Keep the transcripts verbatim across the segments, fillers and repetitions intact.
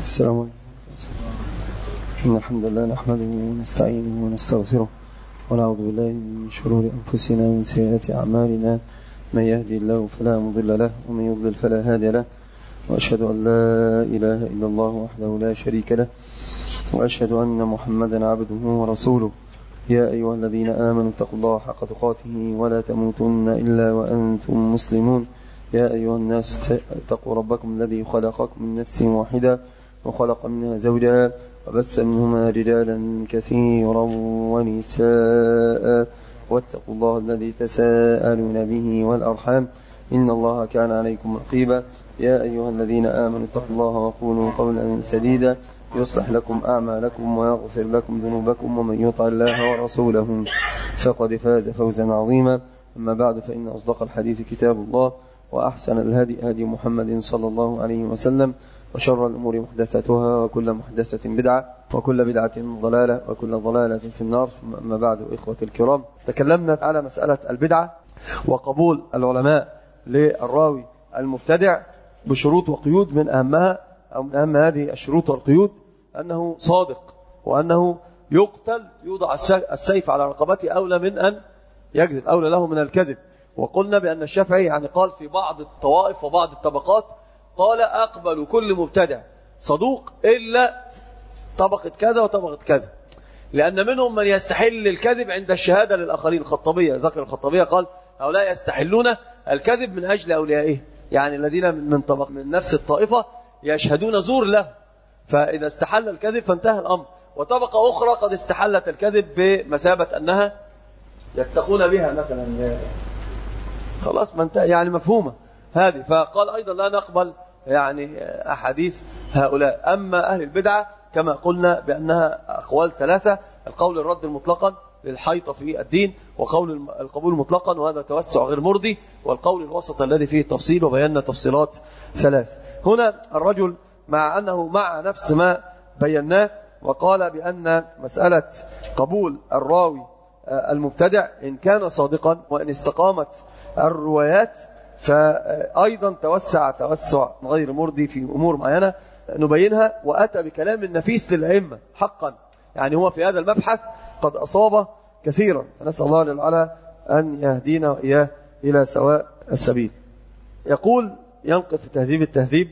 السلام عليكم. إن الحمد لله نحمده ونستعينه ونستغفره ونعوذ بالله من شرور أنفسنا ومن سيئات أعمالنا. من يهدي الله فلا مضل له ومن يضلل فلا هادي له، وأشهد أن لا إله إلا الله وحده لا شريك له، وأشهد أن محمدا عبده ورسوله. يا أيها الذين آمنوا اتقوا الله حق تقاته ولا تموتن إلا وأنتم مسلمون. يا أيها الناس اتقوا ربكم الذي خلقكم من نفس واحدة وخلق منها زوجها وبث منهما رجالا كثيرا ونساء، واتقوا الله الذي تساءلون به والأرحام إن الله كان عليكم رقيبا. يا أيها الذين آمنوا اتقوا الله وقولوا قولا سديدا يصلح لكم أعمالكم ويغفر لكم ذنوبكم، ومن يطع الله ورسوله فقد فاز فوزا عظيما. أما بعد، فإن أصدق الحديث كتاب الله، وأحسن الهدي هدي محمد صلى الله عليه وسلم، وشر الأمور محدثاتها، وكل محدثة بدعة، وكل بدعة ضلالة، وكل ضلالة في النار. ثم أما بعد، إخوة الكرام، تكلمنا على مسألة البدعة وقبول العلماء للراوي المبتدع بشروط وقيود. من أهمها أو من أهم هذه الشروط والقيود أنه صادق، وأنه يقتل يوضع السيف على رقبته أولى من أن يكذب، أولى له من الكذب. وقلنا بأن الشافعي يعني قال في بعض الطوائف وبعض الطبقات، قال أقبل كل مبتدع صدوق إلا طبقة كذا وطبقة كذا، لأن منهم من يستحل الكذب عند الشهادة للآخرين. الخطابية ذكر الخطابية قال هؤلاء يستحلون الكذب من أجل أوليائه، يعني الذين من طبق من نفس الطائفة يشهدون زور له، فإذا استحل الكذب فانتهى الأمر. وطبقة أخرى قد استحلت الكذب بمثابة أنها يتقون بها مثلا، خلاص ما انتهى، يعني مفهومة هذه. فقال أيضا لا نقبل يعني أحاديث هؤلاء. أما أهل البدعة كما قلنا بأنها أقوال ثلاثة: القول الرد المطلقا للحيطة في الدين، وقول القبول مطلقا وهذا توسع غير مرضي، والقول الوسط الذي فيه التفصيل، وبينا تفصيلات ثلاث. هنا الرجل مع أنه مع نفس ما بيناه، وقال بأن مسألة قبول الراوي المبتدع إن كان صادقا وإن استقامت الروايات، فأيضا توسع توسع غير مرضي في أمور معينة نبينها، وأتى بكلام نفيس للأئمة حقا. يعني هو في هذا المبحث قد أصاب كثيرا، فنسأل الله جل وعلا أن يهدينا وإياه إلى سواء السبيل. يقول ينقل في تهذيب التهذيب: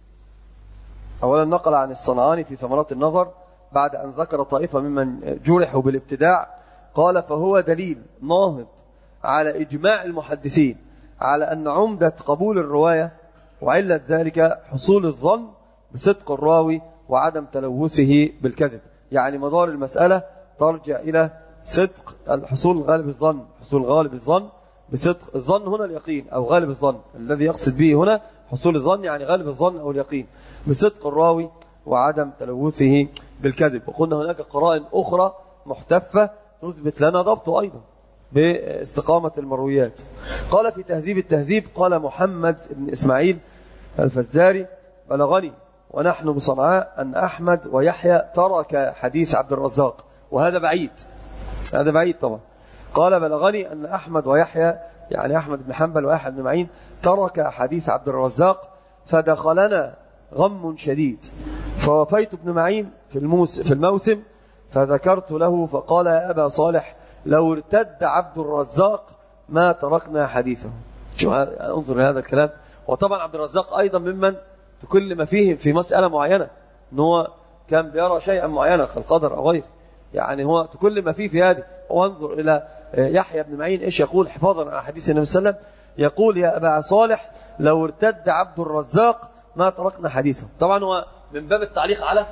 أولا نقل عن الصنعاني في ثمرات النظر بعد أن ذكر طائفة ممن جرحوا بالابتداع، قال: فهو دليل ناهض على إجماع المحدثين على أن عمدة قبول الرواية وعلة ذلك حصول الظن بصدق الراوي وعدم تلوثه بالكذب. يعني مدار المسألة ترجع إلى صدق الحصول غالب الظن، حصول غالب الظن بصدق الظن. هنا اليقين أو غالب الظن الذي يقصد به هنا حصول الظن، يعني غالب الظن أو اليقين بصدق الراوي وعدم تلوثه بالكذب. وقلنا هناك قرائن أخرى محتفة تثبت لنا ضبطه أيضا باستقامة المرويات. قال في تهذيب التهذيب: قال محمد بن إسماعيل الفزاري: بلغني ونحن بصنعاء أن أحمد ويحيى ترك حديث عبد الرزاق. وهذا بعيد، هذا بعيد طبعا. قال: بلغني أن أحمد ويحيى، يعني أحمد بن حنبل ويحيى بن معين، ترك حديث عبد الرزاق، فدخلنا غم شديد، فوفيت ابن معين في الموسم, في الموسم فذكرت له، فقال: يا أبا صالح، لو ارتد عبد الرزاق ما تركنا حديثه. شو انظر لهذا الكلام. وطبعا عبد الرزاق أيضا ممن تكلم فيه في مسألة معينة، أنه كان بيرى شيئا معينا كالقدر أو غيره، يعني هو تكلم فيه في هذه. وانظر إلى يحيى بن معين إيش يقول حفاظا على حديث النبي صلى الله عليه وسلم، يقول: يا أبا صالح، لو ارتد عبد الرزاق ما تركنا حديثه. طبعا هو من باب التعليق على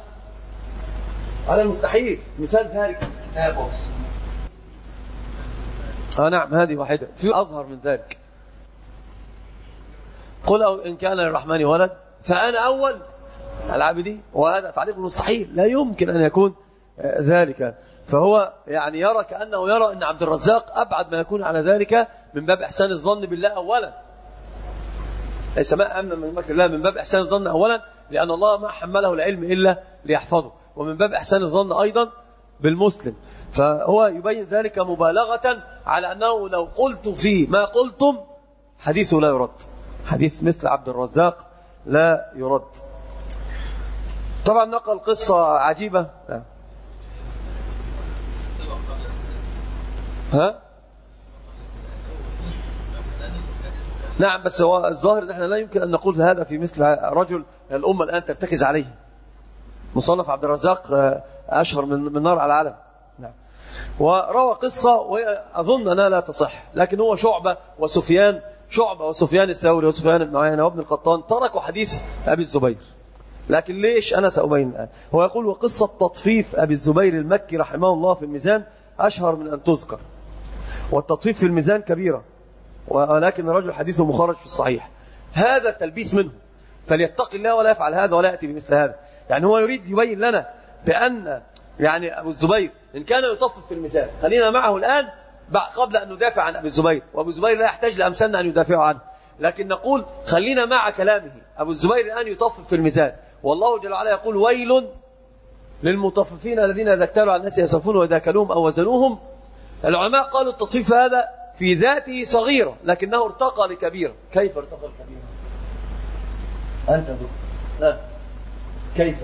على المستحيل. مثال ذلك آه نعم، هذه واحدة في أظهر من ذلك: قل أو إن كان للرحمن ولد فأنا أول العابدين. وهذا تعليق المستحيل، لا يمكن أن يكون ذلك. فهو يعني يرى كأنه يرى أن عبد الرزاق أبعد ما يكون على ذلك من باب إحسان الظن بالله أولا، ليس ما أمن من مكر الله، من باب إحسان الظن أولا، لأن الله ما حمله العلم إلا ليحفظه، ومن باب إحسان الظن أيضا بالمسلم. فهو يبين ذلك مبالغة على أنه لو قلت فيه ما قلتم حديثه لا يرد، حديث مثل عبد الرزاق لا يرد. طبعا نقل قصة عجيبة. ها نعم، بس هو الظاهر ان احنا لا يمكن ان نقول هذا في مثل رجل الامه الان ترتكز عليه. مصنف عبد الرزاق اشهر من من نار على العالم. نعم. وروى قصه واظن انها لا تصح، لكن هو شعبه وسفيان شعبه وسفيان الثوري وسفيان بن عيينه وابن القطان تركوا حديث ابي الزبير. لكن ليش؟ انا سأبين الان. هو يقول وقصه تطفيف ابي الزبير المكي رحمه الله في الميزان اشهر من ان تذكر، والتطفيف في الميزان كبيره، ولكن الرجل حديثه مخرج في الصحيح. هذا تلبيس منه، فليتقي الله ولا يفعل هذا ولا يأتي بمثل هذا. يعني هو يريد يبين لنا بأن يعني أبو الزبير إن كان يطفف في الميزان خلينا معه الآن قبل أن ندافع عن أبو الزبير، وأبو الزبير لا يحتاج لأمثالنا أن يدافعوا عنه، لكن نقول خلينا مع كلامه. أبو الزبير الآن يطفف في الميزان، والله جل وعلا يقول ويل للمطففين الذين إذا اكتالوا على الناس يسرفون وإذا كلوهم أو وزنوهم. العلماء قالوا التطفيف هذا في ذاته صغيرة لكنه ارتقى لكبيرة. كيف ارتقى لكبيرة؟ أنت دكتور. لا كيف؟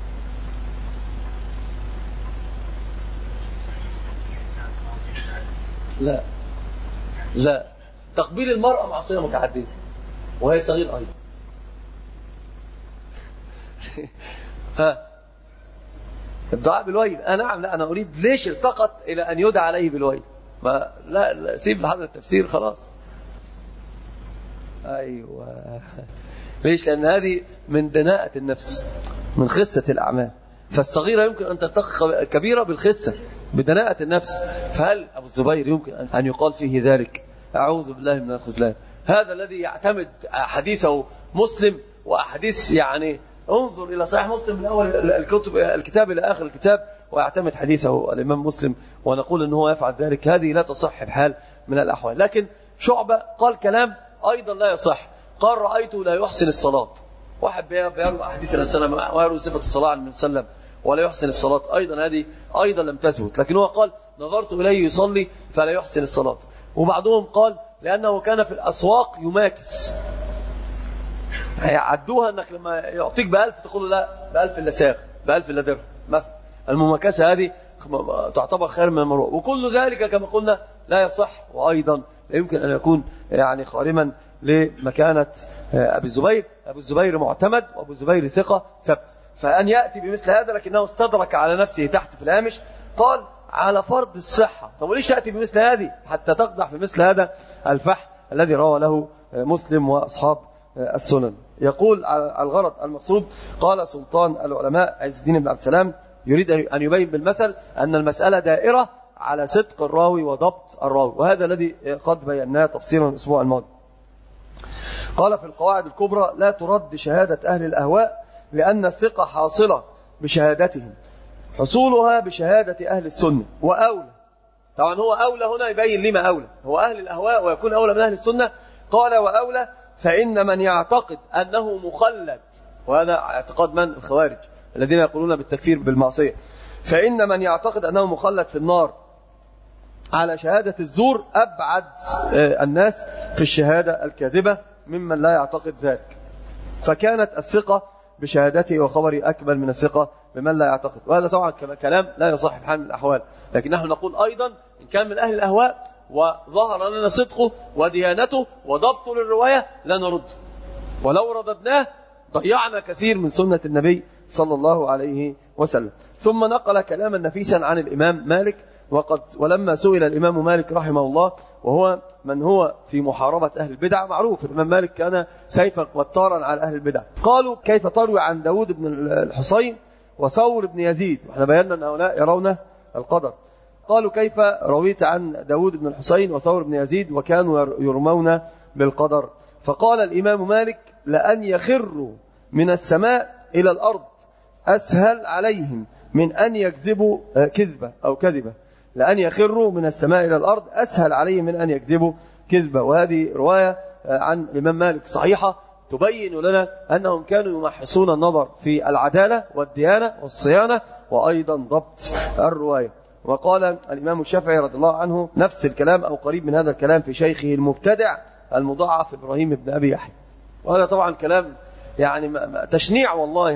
لا لا تقبيل المرأة معصية متعددة وهي صغير أيضا. ها الدعاء بالويل. أنا نعم لا أنا أريد ليش ارتقت إلى أن يدعى عليه بالويل؟ ما لا, لا سيب لحظة التفسير خلاص. أيوة ليش؟ لأن هذه من دناءة النفس، من خسة الأعمال. فالصغيرة يمكن أن ترتقي كبيرة بالخسة بدناءة النفس. فهل أبو الزبير يمكن أن يقال فيه ذلك؟ أعوذ بالله من الخذلان. هذا الذي يعتمد حديثه مسلم وأحاديث، يعني انظر إلى صحيح مسلم من أول الكتب الكتاب إلى آخر الكتاب ويعتمد حديثه الإمام مسلم، ونقول أنه يفعل ذلك. هذه لا تصح بحال من الأحوال. لكن شعبة قال كلام أيضا لا يصح. قال رأيته لا يحسن الصلاة. واحد بيروي أحاديث الرسول ويروي صفة الصلاة على النبي صلى الله عليه وسلم ولا يحسن الصلاة، أيضا هذه أيضا لم تثبت. لكن هو قال نظرت إليه يصلي فلا يحسن الصلاة. وبعضهم قال لأنه كان في الأسواق يماكس. هيعدوها أنك لما يعطيك بألف تقول لا بألف إلا ساغ بألف إلا درهم مثلا. المماكسة هذه تعتبر خير من المروءة. وكل ذلك كما قلنا لا يصح، وأيضا لا يمكن أن يكون يعني خارما لمكانة أبي الزبير. أبو الزبير معتمد وأبو الزبير ثقة ثبت. فأن يأتي بمثل هذا لكنه استدرك على نفسه تحت في الهامش قال على فرض الصحة. طب وليش تأتي بمثل هذه حتى تقدح في مثل هذا الفحل الذي روى له مسلم وأصحاب السنن؟ يقول الغرض المقصود قال سلطان العلماء عز الدين بن عبد السلام يريد أن يبين بالمثل أن المسألة دائرة على صدق الراوي وضبط الراوي، وهذا الذي قد بيناه تفصيلا الأسبوع الماضي. قال في القواعد الكبرى لا ترد شهادة أهل الأهواء لأن الثقة حاصلة بشهادتهم، حصولها بشهادة أهل السنة وأولى. طبعا هو أولى هنا يبين لما أولى، هو أهل الأهواء ويكون أولى من أهل السنة. قال وأولى فإن من يعتقد أنه مخلد، وهذا اعتقاد من؟ الخوارج الذين يقولون بالتكفير بالمعصية. فإن من يعتقد أنه مخلد في النار على شهادة الزور أبعد الناس في الشهادة الكاذبة ممن لا يعتقد ذلك. فكانت الثقة بشهادته وخبره أكمل من الثقة بمن لا يعتقد. وهذا طبعا كلام لا يصح بحال من الأحوال. لكن نحن نقول أيضا إن كان من أهل الأهواء وظهر لنا صدقه وديانته وضبطه للرواية لا نرد، ولو رددناه ضيعنا كثير من سنة النبي صلى الله عليه وسلم. ثم نقل كلاما نفيسا عن الإمام مالك. وقد ولما سئل الإمام مالك رحمه الله وهو من هو في محاربة أهل البدع، معروف الإمام مالك كان سيفا قطارا على أهل البدع، قالوا كيف تروي عن داود بن الحصين وثور بن يزيد؟ وإحنا بينا أن هؤلاء يرون القدر. قالوا كيف رويت عن داود بن الحصين وثور بن يزيد وكانوا يرمون بالقدر؟ فقال الإمام مالك لأن يخروا من السماء إلى الأرض أسهل عليهم من أن يكذبوا كذبة أو كذبة. لأن يخروا من السماء إلى الأرض أسهل عليهم من أن يكذبوا كذبة. وهذه رواية عن الإمام مالك صحيحة تبين لنا أنهم كانوا يمحصون النظر في العدالة والديانة والصيانة وأيضا ضبط الرواية. وقال الإمام الشافعي رضي الله عنه نفس الكلام أو قريب من هذا الكلام في شيخه المبتدع المضاعف إبراهيم بن أبي يحيى. وهذا طبعا كلام يعني تشنيع والله. هذا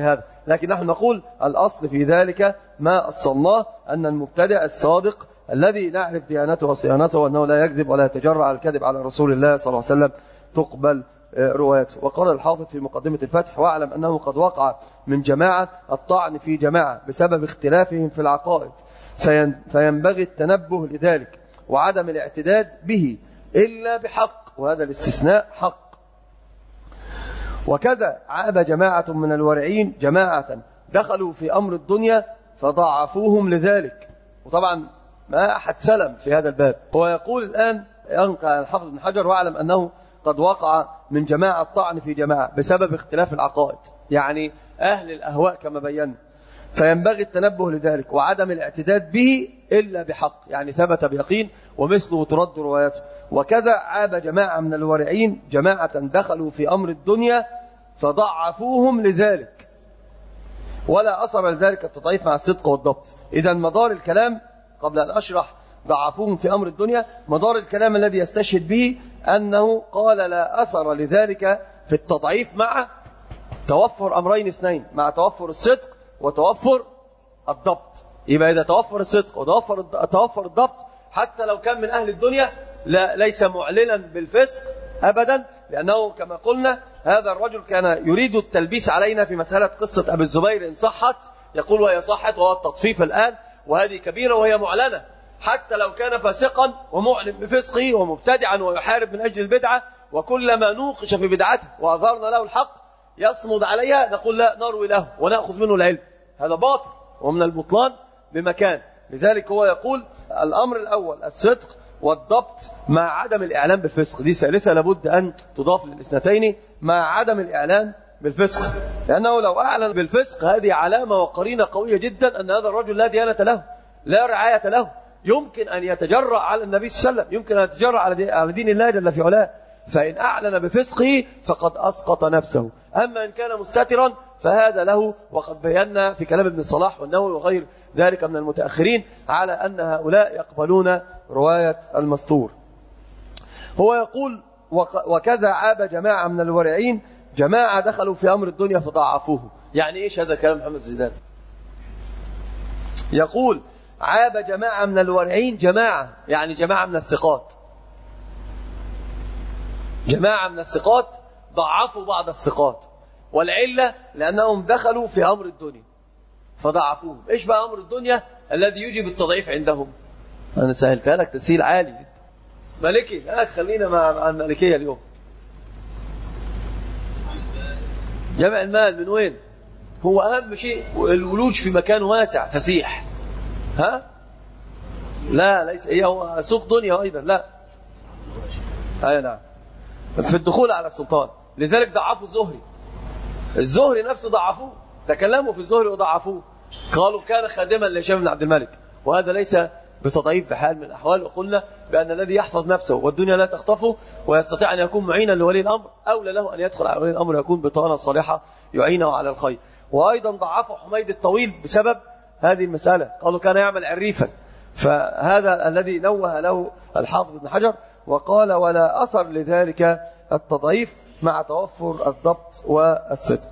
لكن نحن نقول الأصل في ذلك ما أصلناه أن المبتدع الصادق الذي نعرف ديانته وصيانته وأنه لا يكذب ولا يتجرأ على الكذب على رسول الله صلى الله عليه وسلم تقبل روايته. وقال الحافظ في مقدمة الفتح: واعلم أنه قد وقع من جماعة الطعن في جماعة بسبب اختلافهم في العقائد، فينبغي التنبه لذلك وعدم الاعتداد به إلا بحق، وهذا الاستثناء حق. وكذا عاب جماعة من الورعين جماعة دخلوا في أمر الدنيا فضعفوهم لذلك. وطبعا ما أحد سلم في هذا الباب. هو يقول الآن ينقى الحافظ بن حجر: واعلم أنه قد وقع من جماعة الطعن في جماعة بسبب اختلاف العقائد، يعني أهل الأهواء كما بينا، فينبغي التنبه لذلك وعدم الاعتداد به إلا بحق، يعني ثبت بيقين ومثله ترد روايته. وكذا عاب جماعة من الورعين جماعة دخلوا في أمر الدنيا فضعفوهم لذلك، ولا أثر لذلك التضعيف مع الصدق والضبط. إذا مدار الكلام قبل أن أشرح ضعفوهم في أمر الدنيا، مدار الكلام الذي يستشهد به أنه قال لا أثر لذلك في التضعيف مع توفر أمرين اثنين، مع توفر الصدق وتوفر الضبط. يبقى إذا توفر الصدق وتوفر توفر الضبط، حتى لو كان من أهل الدنيا لا ليس معلنا بالفسق أبدا، لأنه كما قلنا هذا الرجل كان يريد التلبيس علينا في مسألة قصة أبي الزبير إن صحت، يقول وهي صحت وهو التطفيف الآن، وهذه كبيرة وهي معلنة. حتى لو كان فاسقا ومعلن بفسقه ومبتدعا ويحارب من أجل البدعة، وكلما نوقش في بدعته وأظهرنا له الحق يصمد عليها نقول لا، نروي له ونأخذ منه العلم. هذا باطل ومن البطلان بمكان. لذلك هو يقول الأمر الأول الصدق والضبط مع عدم الإعلان بالفسق. دي ثالثة لابد أن تضاف للاثنتين، مع عدم الإعلان بالفسق، لأنه لو أعلن بالفسق هذه علامة وقرينة قوية جدا أن هذا الرجل لا ديانة له، لا رعاية له، يمكن أن يتجرأ على النبي صلى الله عليه وسلم، يمكن أن يتجرأ على دين الله جل في علاه. فإن أعلن بفسقه فقد أسقط نفسه. أما إن كان مستترا فهذا له، وقد بينا في كلام ابن الصلاح والنووي وغير ذلك من المتأخرين على أن هؤلاء يقبلون رواية المستور. هو يقول وكذا عاب جماعة من الورعين جماعة دخلوا في أمر الدنيا فضعفوه. يعني إيش هذا كلام محمد زيدان؟ يقول عاب جماعة من الورعين، جماعة يعني جماعة من الثقات، جماعة من الثقات ضعفوا بعض الثقات، والعلة لأنهم دخلوا في أمر الدنيا فضعفوهم. إيش بقى أمر الدنيا الذي يجب التضعيف عندهم؟ أنا سهلتها لك تسهيل عالي جدا. مالكي، لا خلينا مع المالكية اليوم. جمع المال من وين؟ هو أهم شيء الولوج في مكان واسع فسيح. ها؟ لا ليس هي هو سوق دنيا أيضا، لا. أي نعم. في الدخول على السلطان. لذلك ضعفوا الزهري. الزهري نفسه ضعفوه، تكلموا في الزهري وضعفوه، قالوا كان خادما لهشام بن عبد الملك، وهذا ليس بتضعيف بحال من الأحوال. وقلنا بأن الذي يحفظ نفسه والدنيا لا تخطفه ويستطيع أن يكون معينا لولي الأمر أولى له أن يدخل على ولي الأمر ويكون بطانة صالحة يعينه على الخير. وأيضا ضعفوا حميد الطويل بسبب هذه المسألة، قالوا كان يعمل عريفا. فهذا الذي نوه له الحافظ ابن حجر وقال ولا أثر لذلك التضعيف مع توفر الضبط والصدق.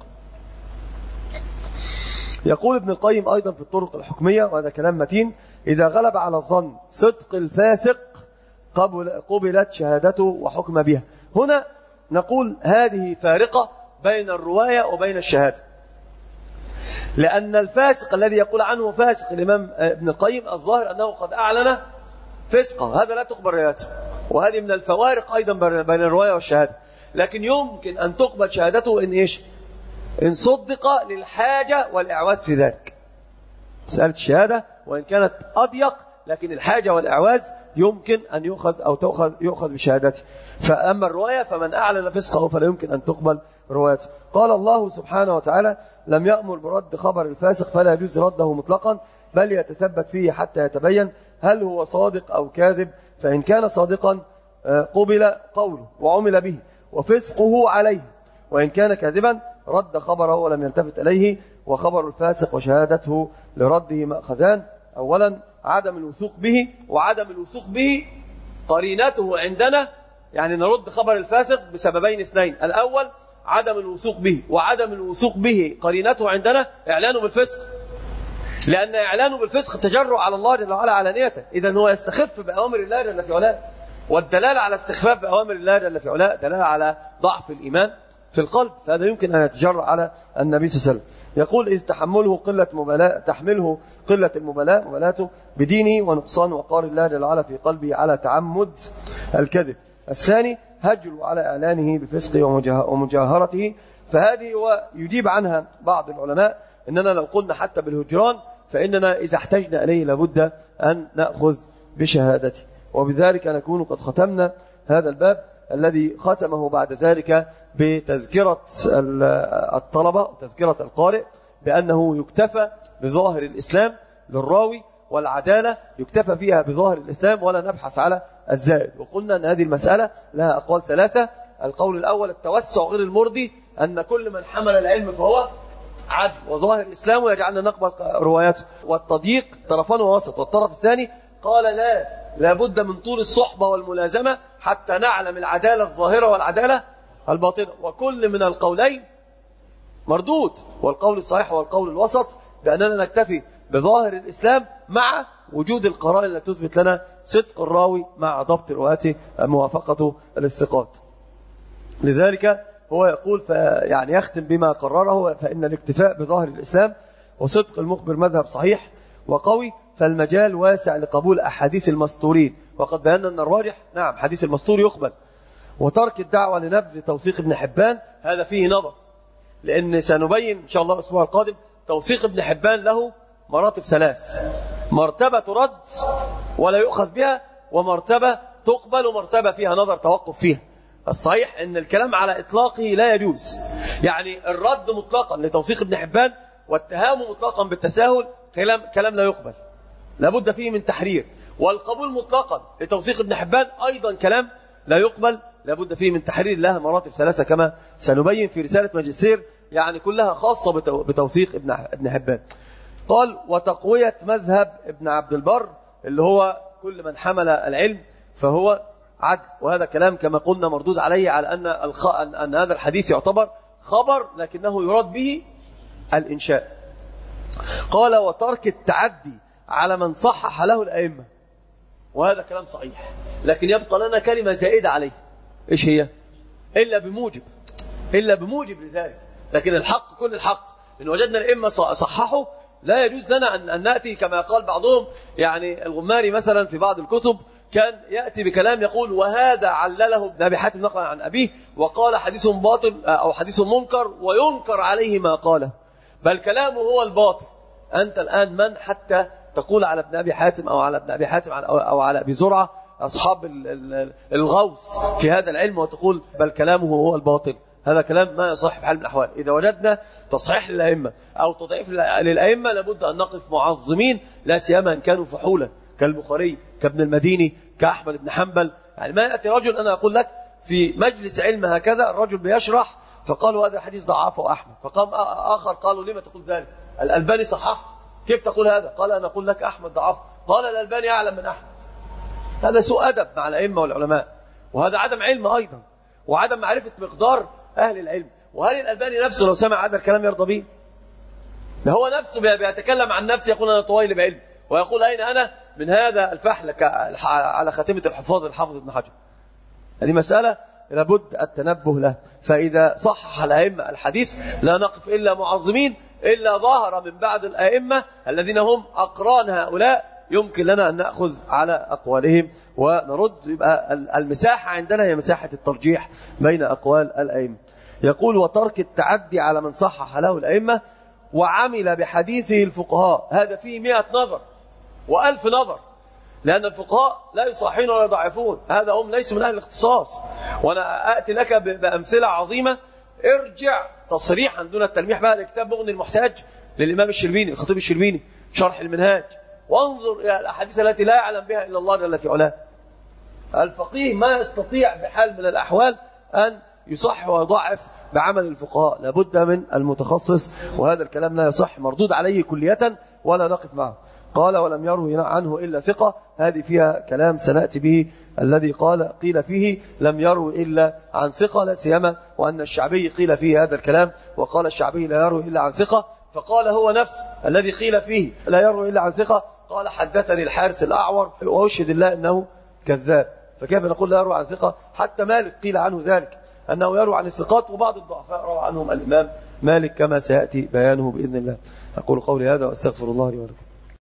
يقول ابن القيم أيضا في الطرق الحكمية، وهذا كلام متين: إذا غلب على الظن صدق الفاسق قبلت شهادته وحكم بها. هنا نقول هذه فارقة بين الرواية وبين الشهادة، لأن الفاسق الذي يقول عنه فاسق الإمام ابن القيم الظاهر أنه قد أعلن فسقه، هذا لا تقبل روايته، وهذه من الفوارق أيضا بين الرواية والشهادة. لكن يمكن أن تقبل شهادته إن إيش؟ إن صدق للحاجة والإعواز في ذلك. مسألة الشهادة وإن كانت أضيق، لكن الحاجة والإعواز يمكن أن يؤخذ أو تأخذ يؤخذ بشهادته. فأما الرواية فمن أعلن فسقه فلا يمكن أن تقبل روايته. قال الله سبحانه وتعالى: لم يأمر برد خبر الفاسق فلا يجوز رده مطلقا، بل يتثبت فيه حتى يتبين هل هو صادق أو كاذب، فإن كان صادقا قبل قوله وعمل به وفسقه عليه، وإن كان كاذبا رد خبره ولم يلتفت إليه. وخبر الفاسق وشهادته لرده مأخذان: أولا عدم الوثوق به، وعدم الوثوق به قرينته عندنا، يعني نرد خبر الفاسق بسببين اثنين: الأول عدم الوثوق به، وعدم الوثوق به قرينته عندنا إعلانه بالفسق، لأن إعلانه بالفسق تجرؤ على الله جل وعلا علانيته. إذن هو يستخف بأوامر الله جل في علاه، والدلالة على استخفاف بأوامر الله جل في علاه دلالة على ضعف الإيمان في القلب، فهذا يمكن أن يتجرأ على النبي صلى الله عليه وسلم. يقول إذ تحمله قلة مبالاة تحمله قلة المبالاة مبالاته بدينه ونقصان وقار الله جل وعلا في قلبه على تعمد الكذب. الثاني هجر على إعلانه بفسقه ومجاهرته، فهذه هو يجيب عنها بعض العلماء إننا لو قلنا حتى بالهجران فإننا إذا احتجنا إليه لابد أن نأخذ بشهادته، وبذلك نكون قد ختمنا هذا الباب الذي ختمه بعد ذلك بتذكرة الطلبة وتذكرة القارئ بأنه يكتفى بظاهر الإسلام للراوي، والعدالة يكتفى فيها بظاهر الإسلام ولا نبحث على الزائد. وقلنا أن هذه المسألة لها أقوال ثلاثة. القول الأول التوسع غير المرضي، أن كل من حمل العلم فهو عدل وظاهر الإسلام ويجعلنا نقبل رواياته، والتضييق طرفان ووسط. والطرف الثاني قال لا، لابد من طول الصحبة والملازمة حتى نعلم العدالة الظاهرة والعدالة الباطنة، وكل من القولين مردود. والقول الصحيح والقول الوسط بأننا نكتفي بظاهر الإسلام مع وجود القرائن التي تثبت لنا صدق الراوي مع ضبط روايته موافقته للثقات. لذلك هو يقول يعني يختم بما قرره، فإن الاكتفاء بظاهر الإسلام وصدق المخبر مذهب صحيح وقوي، فالمجال واسع لقبول أحاديث المستورين. وقد بينا أن الراجح نعم حديث المستور يقبل. وترك الدعوة لنبذ توثيق ابن حبان هذا فيه نظر، لأن سنبين إن شاء الله الأسبوع القادم توثيق ابن حبان له مراتب ثلاث: مرتبة ترد ولا يؤخذ بها، ومرتبة تقبل، ومرتبة فيها نظر توقف فيها. الصحيح أن الكلام على إطلاقه لا يجوز، يعني الرد مطلقا لتوثيق ابن حبان والتهام مطلقا بالتساهل كلام, كلام لا يقبل، لابد فيه من تحرير. والقبول مطلقا لتوثيق ابن حبان أيضا كلام لا يقبل، لابد فيه من تحرير. لها مراتب ثلاثة كما سنبين في رسالة ماجستير، يعني كلها خاصة بتوثيق ابن حبان. قال وتقوية مذهب ابن عبد البر اللي هو كل من حمل العلم فهو عدل، وهذا كلام كما قلنا مردود عليه على أن, الخ... أن هذا الحديث يعتبر خبر لكنه يراد به الإنشاء. قال وترك التعدي على من صحح له الأئمة، وهذا كلام صحيح، لكن يبقى لنا كلمة زائدة عليه. إيش هي؟ إلا بموجب إلا بموجب لذلك. لكن الحق كل الحق إن وجدنا الأئمة صححوا لا يجوز لنا أن نأتي كما قال بعضهم، يعني الغماري مثلا في بعض الكتب كان يأتي بكلام يقول وهذا علله ابن أبي حاتم نقلا عن أبيه وقال حديث باطل أو حديث منكر وينكر عليه ما قاله، بل كلامه هو الباطل. أنت الآن من حتى تقول على ابن أبي حاتم أو على ابن أبي حاتم أو على أبي زرعة أصحاب الغوث في هذا العلم وتقول بل كلامه هو الباطل؟ هذا كلام ما يصح بحال من الأحوال. إذا وجدنا تصحيح للأئمة أو تضعيف للأئمة لابد أن نقف معظمين، لا سيما إن كانوا فحولا كالبخاري كابن المديني كأحمد بن حنبل. يعني ما يأتي رجل أنا أقول لك في مجلس علم هكذا الرجل بيشرح فقالوا هذا الحديث ضعفه أحمد، فقام آخر قالوا لما تقول ذلك؟ الألباني صححه، كيف تقول هذا؟ قال أنا أقول لك أحمد ضعفه، قال الألباني أعلم من أحمد. هذا سوء أدب مع الأئمة والعلماء، وهذا عدم علم أيضا وعدم معرفة مقدار أهل العلم. وهل الألباني نفسه لو سمع هذا الكلام يرضى به؟ ده هو نفسه بيتكلم عن نفسه يقول أنا طويل بعلم، ويقول أين أنا من هذا الفحل على خاتمة الحفاظ الحافظ ابن حجر. هذه مسألة لابد التنبه له. فإذا صحح الأئمة الحديث لا نقف إلا معظمين، إلا ظاهر من بعد الأئمة الذين هم أقران هؤلاء يمكن لنا أن نأخذ على أقوالهم ونرد. يبقى المساحة عندنا هي مساحة الترجيح بين أقوال الأئمة. يقول وترك التعدي على من صحح له الأئمة وعمل بحديثه الفقهاء، هذا فيه مئة نظر وألف نظر، لأن الفقهاء لا يصححون ولا يضعفون، هذا هم ليسوا من أهل الاختصاص. وأنا أأتي لك بأمثلة عظيمة. ارجع تصريحا دون التلميح بقى لكتاب مغني المحتاج للإمام الشربيني الخطيب الشربيني شرح المنهاج، وانظر إلى الأحاديث التي لا يعلم بها إلا الله جل في علاه. الفقيه ما يستطيع بحال من الأحوال أن يصح ويضعف بعمل الفقهاء، لابد من المتخصص، وهذا الكلام لا يصح، مردود عليه كلية ولا نقف معه. قال ولم يروي عنه إلا ثقة، هذه فيها كلام سنأتي به، الذي قال قيل فيه لم يروي إلا عن ثقة، لا سيما وأن الشعبي قيل فيه هذا الكلام، وقال الشعبي لا يروي إلا عن ثقة، فقال هو نفسه الذي قيل فيه لا يروي إلا عن ثقة قال حدثني الحارث الأعور وأشهد الله أنه كذاب. فكيف نقول لا يروي عن ثقة؟ حتى مالك قيل عنه ذلك أنه يروي عن الثقات، وبعض الضعفاء روى عنهم الإمام مالك كما سيأتي بيانه بإذن الله. أقول قولي هذا وأستغفر الله لي ولكم.